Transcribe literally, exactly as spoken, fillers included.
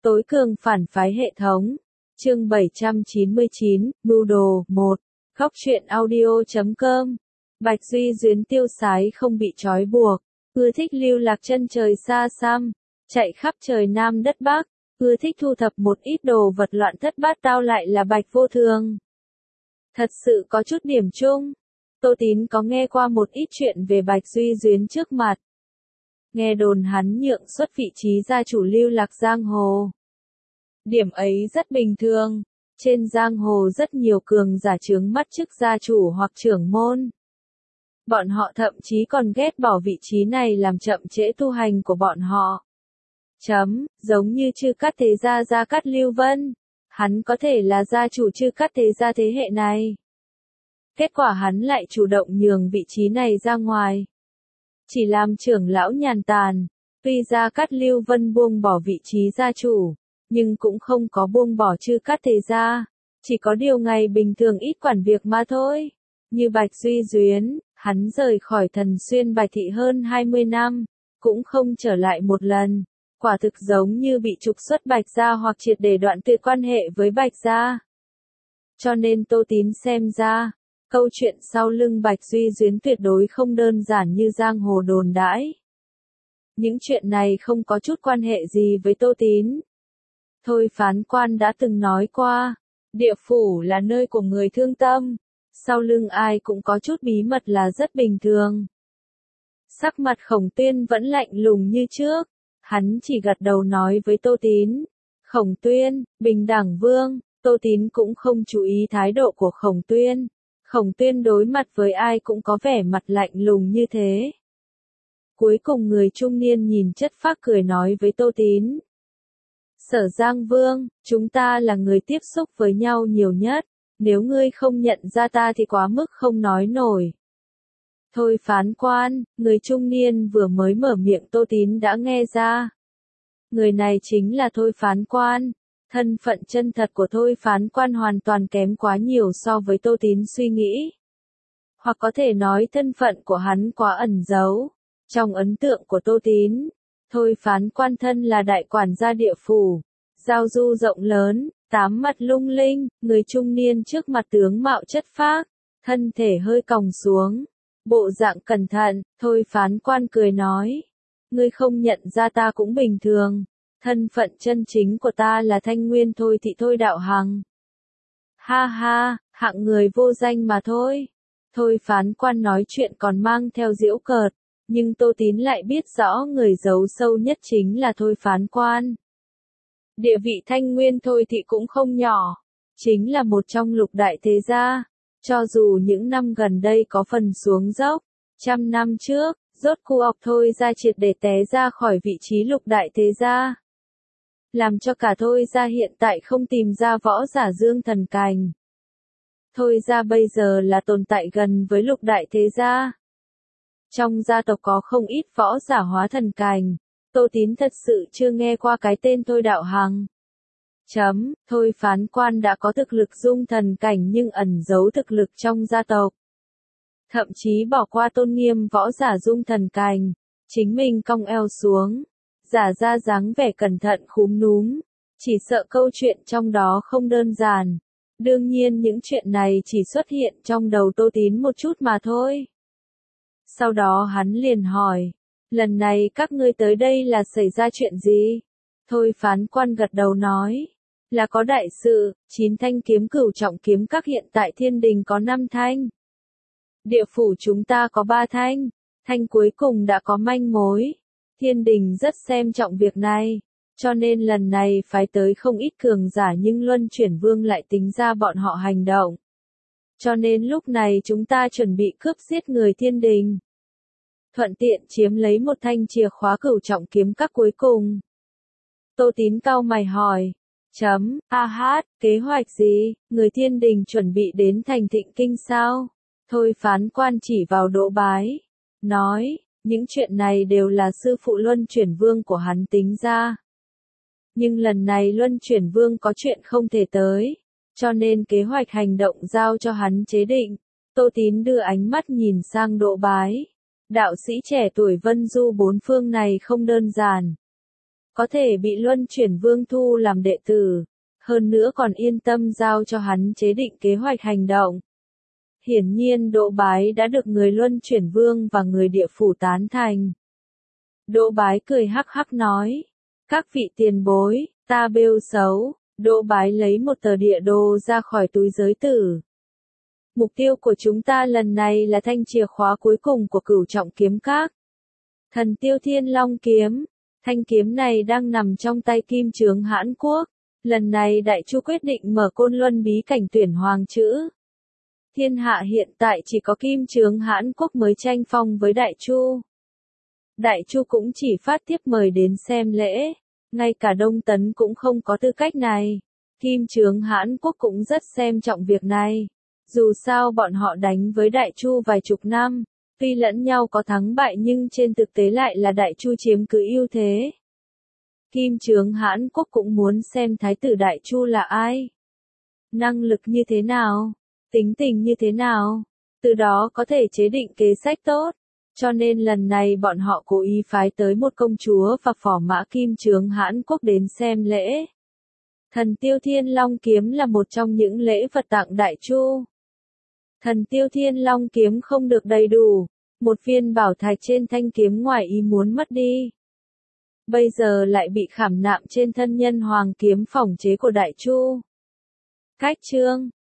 Tối cường phản phái hệ thống. Chương bảy trăm chín mươi chín, mưu đồ, một. Góc truyện audio chấm com. Bạch Duy Duyến tiêu sái không bị trói buộc, ưa thích lưu lạc chân trời xa xăm, chạy khắp trời Nam đất Bắc, ưa thích thu thập một ít đồ vật loạn thất bát tao lại là Bạch Vô Thường. Thật sự có chút điểm chung. Tô Tín có nghe qua một ít chuyện về Bạch Duy Duyến trước mặt. Nghe đồn hắn nhượng xuất vị trí gia chủ lưu lạc giang hồ. Điểm ấy rất bình thường. Trên giang hồ rất nhiều cường giả chướng mắt chức gia chủ hoặc trưởng môn. Bọn họ thậm chí còn ghét bỏ vị trí này làm chậm trễ tu hành của bọn họ. Chấm, giống như Chư Cát Thế Gia Gia Cát Lưu Vân. Hắn có thể là gia chủ Chư Cát Thế Gia thế hệ này. Kết quả hắn lại chủ động nhường vị trí này ra ngoài. Chỉ làm trưởng lão nhàn tàn, tuy Gia Cát Lưu Vân buông bỏ vị trí gia chủ, nhưng cũng không có buông bỏ Chư Cát Thế Gia, chỉ có điều ngày bình thường ít quản việc mà thôi. Như Bạch Duy Duyến, hắn rời khỏi Thần Xuyên Bạch Thị hơn hai mươi năm, cũng không trở lại một lần, quả thực giống như bị trục xuất Bạch Gia hoặc triệt để đoạn tuyệt quan hệ với Bạch Gia. Cho nên Tô Tín xem ra, câu chuyện sau lưng Bạch Duy Duyến tuyệt đối không đơn giản như giang hồ đồn đãi. Những chuyện này không có chút quan hệ gì với Tô Tín. Thôi Phán Quan đã từng nói qua, địa phủ là nơi của người thương tâm, sau lưng ai cũng có chút bí mật là rất bình thường. Sắc mặt Khổng Tuyên vẫn lạnh lùng như trước, hắn chỉ gật đầu nói với Tô Tín, Khổng Tuyên, bình đẳng vương. Tô Tín cũng không chú ý thái độ của Khổng Tuyên. Khổng Tuyên đối mặt với ai cũng có vẻ mặt lạnh lùng như thế. Cuối cùng người trung niên nhìn chất phác cười nói với Tô Tín. Sở Giang Vương, chúng ta là người tiếp xúc với nhau nhiều nhất, nếu ngươi không nhận ra ta thì quá mức không nói nổi. Thôi Phán Quan, người trung niên vừa mới mở miệng Tô Tín đã nghe ra. Người này chính là Thôi Phán Quan. Thân phận chân thật của Thôi Phán Quan hoàn toàn kém quá nhiều so với Tô Tín suy nghĩ. Hoặc có thể nói thân phận của hắn quá ẩn giấu. Trong ấn tượng của Tô Tín, Thôi Phán Quan thân là đại quản gia địa phủ, giao du rộng lớn, tám mặt lung linh, người trung niên trước mặt tướng mạo chất phác, thân thể hơi còng xuống, bộ dạng cẩn thận. Thôi Phán Quan cười nói, ngươi không nhận ra ta cũng bình thường. Thân phận chân chính của ta là Thanh Nguyên Thôi Thị Thôi Đạo Hằng. Ha ha, hạng người vô danh mà thôi. Thôi Phán Quan nói chuyện còn mang theo giễu cợt, nhưng Tô Tín lại biết rõ người giấu sâu nhất chính là Thôi Phán Quan. Địa vị Thanh Nguyên Thôi Thị cũng không nhỏ, chính là một trong lục đại thế gia. Cho dù những năm gần đây có phần xuống dốc, trăm năm trước, rốt cuộc Thôi gia triệt để té ra khỏi vị trí lục đại thế gia. Làm cho cả Thôi gia hiện tại không tìm ra võ giả dương thần cành. Thôi gia bây giờ là tồn tại gần với lục đại thế gia. Trong gia tộc có không ít võ giả hóa thần cành. Tô Tín thật sự chưa nghe qua cái tên Thôi Đạo Hằng. Chấm, Thôi Phán Quan đã có thực lực dung thần cảnh nhưng ẩn giấu thực lực trong gia tộc. Thậm chí bỏ qua tôn nghiêm võ giả dung thần cành, chính mình cong eo xuống, giả ra dáng vẻ cẩn thận khúm núm, chỉ sợ câu chuyện trong đó không đơn giản. Đương nhiên những chuyện này chỉ xuất hiện trong đầu Tô Tín một chút mà thôi. Sau đó hắn liền hỏi, lần này các ngươi tới đây là xảy ra chuyện gì? Thôi Phán Quan gật đầu nói, là có đại sự, chín thanh kiếm cửu trọng kiếm các hiện tại thiên đình có năm thanh. Địa phủ chúng ta có ba thanh, thanh cuối cùng đã có manh mối. Thiên đình rất xem trọng việc này, cho nên lần này phái tới không ít cường giả nhưng Luân Chuyển Vương lại tính ra bọn họ hành động. Cho nên lúc này chúng ta chuẩn bị cướp giết người thiên đình. Thuận tiện chiếm lấy một thanh chìa khóa cửu trọng kiếm các cuối cùng. Tô Tín cau mày hỏi, chấm, a hát, kế hoạch gì, người thiên đình chuẩn bị đến thành Thịnh Kinh sao? Thôi Phán Quan chỉ vào Đỗ Bái, nói, những chuyện này đều là sư phụ Luân Chuyển Vương của hắn tính ra. Nhưng lần này Luân Chuyển Vương có chuyện không thể tới, cho nên kế hoạch hành động giao cho hắn chế định. Tô Tín đưa ánh mắt nhìn sang Đỗ Bái. Đạo sĩ trẻ tuổi Vân Du bốn phương này không đơn giản. có thể bị Luân Chuyển Vương thu làm đệ tử, hơn nữa còn yên tâm giao cho hắn chế định kế hoạch hành động. Hiển nhiên Đỗ Bái đã được người Luân Chuyển Vương và người địa phủ tán thành. Đỗ Bái cười hắc hắc nói, các vị tiền bối, ta bêu xấu. Đỗ Bái lấy một tờ địa đồ ra khỏi túi giới tử. Mục tiêu của chúng ta lần này là thanh chìa khóa cuối cùng của Cửu Trọng Kiếm Các. Thần Tiêu Thiên Long Kiếm. Thanh kiếm này đang nằm trong tay Kim Chướng Hãn Quốc. Lần này Đại Chu quyết định mở Côn Luân bí cảnh tuyển hoàng chữ. Thiên hạ hiện tại chỉ có Kim Chướng Hãn Quốc mới tranh phong với Đại Chu. Đại Chu cũng chỉ phát tiếp mời đến xem lễ. Ngay cả Đông Tấn cũng không có tư cách này. Kim Chướng Hãn Quốc cũng rất xem trọng việc này. Dù sao bọn họ đánh với Đại Chu vài chục năm, tuy lẫn nhau có thắng bại nhưng trên thực tế lại là Đại Chu chiếm cứ ưu thế. Kim Chướng Hãn Quốc cũng muốn xem thái tử Đại Chu là ai, năng lực như thế nào, tính tình như thế nào, từ đó có thể chế định kế sách tốt. Cho nên lần này bọn họ cố ý phái tới một công chúa và phò mã Kim Chướng Hãn Quốc đến xem lễ. Thần Tiêu Thiên Long Kiếm là một trong những lễ vật tặng Đại Chu. Thần Tiêu Thiên Long Kiếm không được đầy đủ, một viên bảo thạch trên thanh kiếm ngoài ý muốn mất đi. Bây giờ lại bị khảm nạm trên thân nhân hoàng kiếm phỏng chế của Đại Chu. Cách chương